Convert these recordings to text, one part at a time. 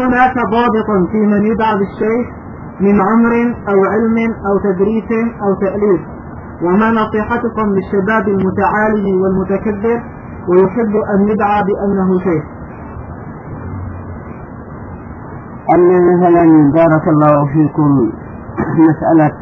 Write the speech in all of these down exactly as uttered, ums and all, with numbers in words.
هناك ضابط في من يدعى بالشيخ من عمر أو علم أو تدريس أو تأليف؟ وما نصيحتكم للشباب المتعالي والمتكبر ويحب أن يدعى بأنه شيخ؟ أما مثلا بارك الله فيكم مسألة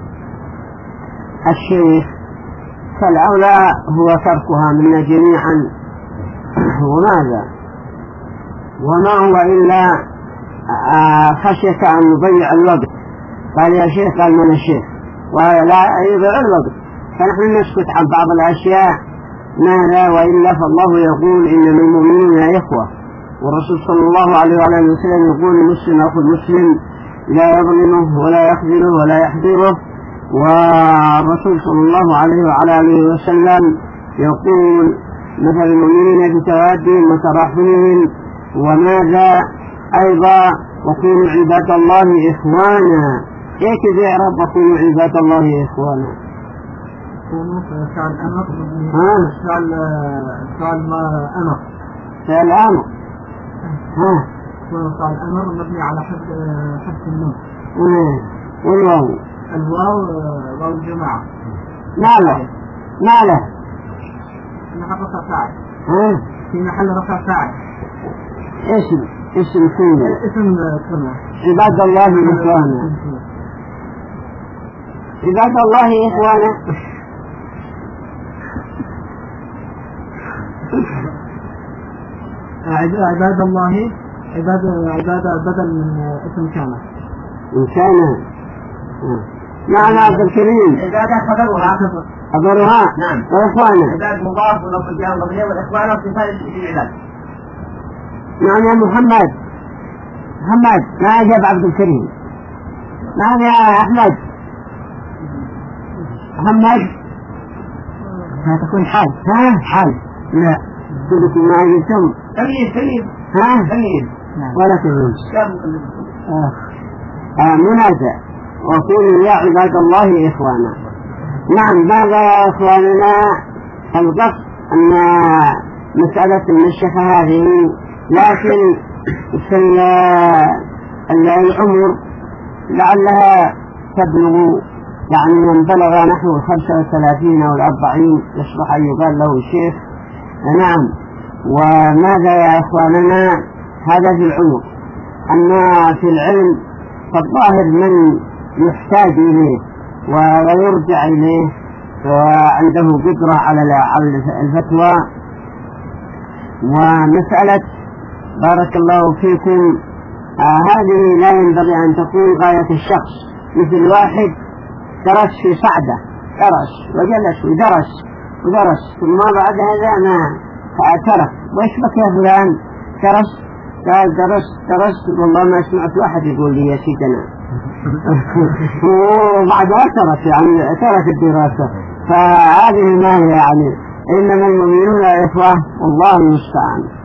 الشيخ فالأولى هو تركها منا جميعا، وماذا وما هو إلا خشية أن نضيع الوقت. قال يا شيخ، قال من الشيخ ولا يضيع الوقت، فنحن نسكت عن بعض الأشياء ماذا وإلا فالله يقول إنما المؤمنون إخوة، والرسول صلى الله عليه وعلى وسلم يقول المسلم أخو المسلم لا يظلمه ولا يخذله ولا يحضره، والرسول صلى الله عليه وعلى وسلم يقول مثل المؤمنين بتوادهم وتراحمهم، وماذا أيضا وكونوا عباد الله إخوانا. إيه كذا يا رب وكونوا عباد الله إخوانا؟ كونوا فعل أمر فعل فعل ما أمر فعل أمر ها فعل أمر مبني على حد حد النون والواو الواو واو الجماعة ما له ما له في محل رفع فاعل ها في محل رفع فاعل اسم اسم كلمة اسم كلمة عباد الله إخوانا. عباد الله إخوانا عباد الله عباد عباد بدل من اسم كان إن كان معنى عبد الكريم عبادة خبرها خبرها نعم وإخوانا عباد مضاف ونصب الجار والضمير والإخوان وصفات العباد. معنى محمد محمد ما أجاب عبد الكريم. نعم يا أحمد محمد هتكون حال ها حال لا كلكم ما أجبتم تمييز تمييز ها تمييز ولا تمييز آه. آه منازع وقولوا يا عباد الله إخوانا. نعم ماذا يا إخواننا القصد أن مسألة النشفة هذه لكن في العمر لعلها تبلغ يعني من بلغ نحو خمسة وثلاثين أو الأربعين يصبح أن يقال له الشيخ. نعم وماذا يا إخواننا هذا في العمر. أما في العلم فالظاهر من يحتاج إليه ويرجع إليه وعنده قدرة على الفتوى. ومسألة بارك الله فيكم آه هذه لا ينبغي أن تكون غاية الشخص، مثل واحد درس في صعدة درس وجلس ودرس ودرس ثم بعد هذا ما ترك وإيش بك يا فلان درس قال درس درس والله ما سمعت واحد يقول لي يا سيدنا وبعدها ترك يعني ترك الدراسة. فهذه ما هي يعني إنما المؤمنون إخوة والله المستعان.